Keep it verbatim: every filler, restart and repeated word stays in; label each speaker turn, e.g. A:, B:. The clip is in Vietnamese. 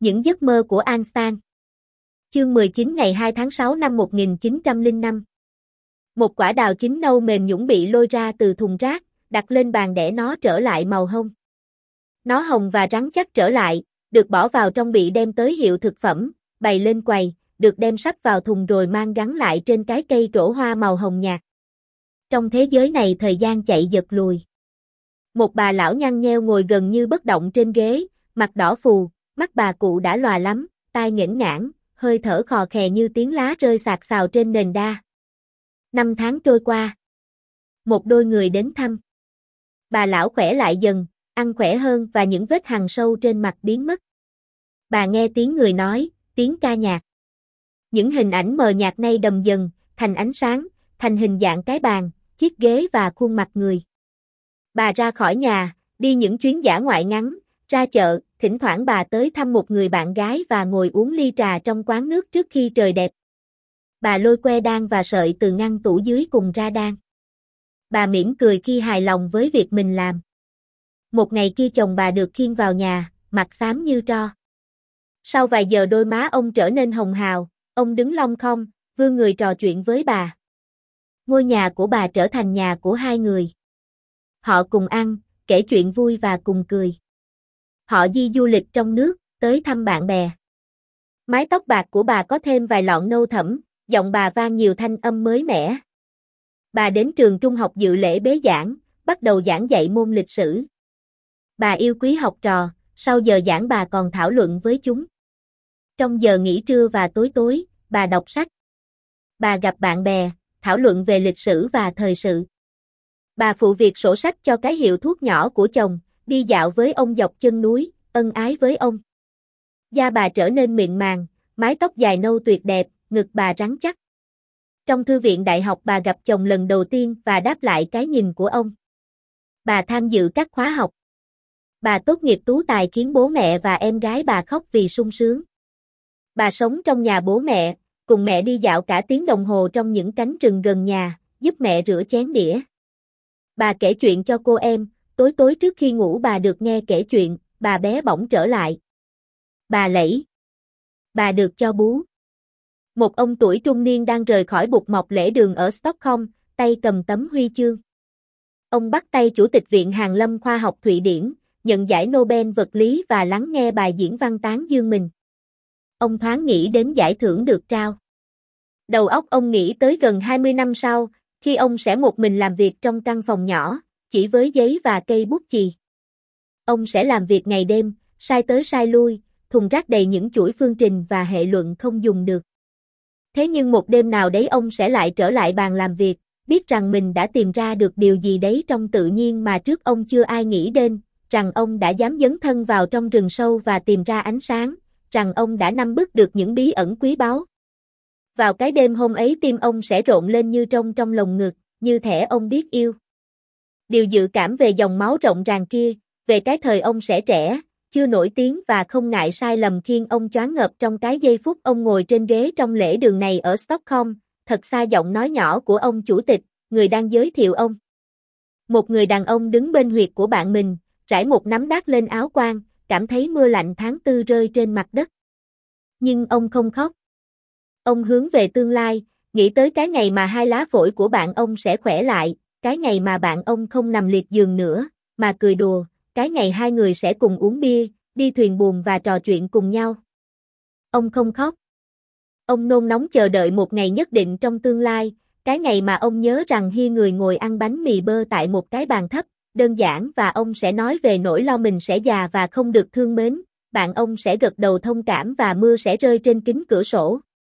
A: Những giấc mơ của Einstein. Chương mười chín ngày hai tháng sáu năm một nghìn chín trăm lẻ năm. Một quả đào chín nâu mềm nhũn bị lôi ra từ thùng rác, đặt lên bàn để nó trở lại màu hồng. Nó hồng và rắn chắc trở lại, được bỏ vào trong bị đem tới hiệu thực phẩm, bày lên quầy, được đem sắp vào thùng rồi mang gắn lại trên cái cây trổ hoa màu hồng nhạt. Trong thế giới này thời gian chạy giật lùi. Một bà lão nhăn nheo ngồi gần như bất động trên ghế, mặt đỏ phù, mắt bà cụ đã lòa lắm, tai nghẽn ngãn, hơi thở khò khè như tiếng lá rơi xạc xào trên nền đa. Năm tháng trôi qua. Một đôi người đến thăm. Bà lão khỏe lại dần, ăn khỏe hơn và những vết hằn sâu trên mặt biến mất. Bà nghe tiếng người nói, tiếng ca nhạc. Những hình ảnh mờ nhạt nay đầm dần, thành ánh sáng, thành hình dạng cái bàn, chiếc ghế và khuôn mặt người. Bà ra khỏi nhà, đi những chuyến dã ngoại ngắn, ra chợ, thỉnh thoảng bà tới thăm một người bạn gái và ngồi uống ly trà trong quán nước trước khi trời đẹp. Bà lôi que đan và sợi từ ngăn tủ dưới cùng ra đan. Bà mỉm cười khi hài lòng với việc mình làm. Một ngày kia chồng bà được khiêng vào nhà, mặt xám như tro. Sau vài giờ đôi má ông trở nên hồng hào, ông đứng lom khom, vươn người trò chuyện với bà. Ngôi nhà của bà trở thành nhà của hai người. Họ cùng ăn, kể chuyện vui và cùng cười. Họ đi du lịch trong nước, tới thăm bạn bè. Mái tóc bạc của bà có thêm vài lọn nâu thẫm, giọng bà vang nhiều thanh âm mới mẻ. Bà đến trường trung học dự lễ bế giảng, bắt đầu giảng dạy môn lịch sử. Bà yêu quý học trò, sau giờ giảng bà còn thảo luận với chúng. Trong giờ nghỉ trưa và tối tối, bà đọc sách. Bà gặp bạn bè, thảo luận về lịch sử và thời sự. Bà phụ việc sổ sách cho cái hiệu thuốc nhỏ của chồng, đi dạo với ông dọc chân núi, ân ái với ông. Da bà trở nên mịn màng, mái tóc dài nâu tuyệt đẹp, ngực bà rắn chắc. Trong thư viện đại học bà gặp chồng lần đầu tiên và đáp lại cái nhìn của ông. Bà tham dự các khóa học. Bà tốt nghiệp tú tài khiến bố mẹ và em gái bà khóc vì sung sướng. Bà sống trong nhà bố mẹ, cùng mẹ đi dạo cả tiếng đồng hồ trong những cánh rừng gần nhà, giúp mẹ rửa chén đĩa. Bà kể chuyện cho cô em, tối tối trước khi ngủ bà được nghe kể chuyện, bà bé bỏng trở lại. Bà lẫy. Bà được cho bú. Một ông tuổi trung niên đang rời khỏi bục mọc lễ đường ở Stockholm, tay cầm tấm huy chương. Ông bắt tay Chủ tịch Viện Hàn Lâm Khoa học Thụy Điển, nhận giải Nobel vật lý và lắng nghe bài diễn văn tán dương mình. Ông thoáng nghĩ đến giải thưởng được trao. Đầu óc ông nghĩ tới gần hai mươi năm sau, khi ông sẽ một mình làm việc trong căn phòng nhỏ, chỉ với giấy và cây bút chì. Ông sẽ làm việc ngày đêm, sai tới sai lui, thùng rác đầy những chuỗi phương trình và hệ luận không dùng được. Thế nhưng một đêm nào đấy ông sẽ lại trở lại bàn làm việc, biết rằng mình đã tìm ra được điều gì đấy trong tự nhiên mà trước ông chưa ai nghĩ đến, rằng ông đã dám dấn thân vào trong rừng sâu và tìm ra ánh sáng, rằng ông đã nắm bắt được những bí ẩn quý báu. Vào cái đêm hôm ấy tim ông sẽ rộn lên như trông trong lồng ngực, như thể ông biết yêu. Điều dự cảm về dòng máu rộng ràng kia, về cái thời ông sẽ trẻ, chưa nổi tiếng và không ngại sai lầm khiến ông choáng ngợp trong cái giây phút ông ngồi trên ghế trong lễ đường này ở Stockholm, thật xa giọng nói nhỏ của ông chủ tịch, người đang giới thiệu ông. Một người đàn ông đứng bên huyệt của bạn mình, rải một nắm đát lên áo quan, cảm thấy mưa lạnh tháng tư rơi trên mặt đất. Nhưng ông không khóc. Ông hướng về tương lai, nghĩ tới cái ngày mà hai lá phổi của bạn ông sẽ khỏe lại, cái ngày mà bạn ông không nằm liệt giường nữa, mà cười đùa, cái ngày hai người sẽ cùng uống bia, đi thuyền buồm và trò chuyện cùng nhau. Ông không khóc. Ông nôn nóng chờ đợi một ngày nhất định trong tương lai, cái ngày mà ông nhớ rằng hi người ngồi ăn bánh mì bơ tại một cái bàn thấp, đơn giản và ông sẽ nói về nỗi lo mình sẽ già và không được thương mến, bạn ông sẽ gật đầu thông cảm và mưa sẽ rơi trên kính cửa sổ.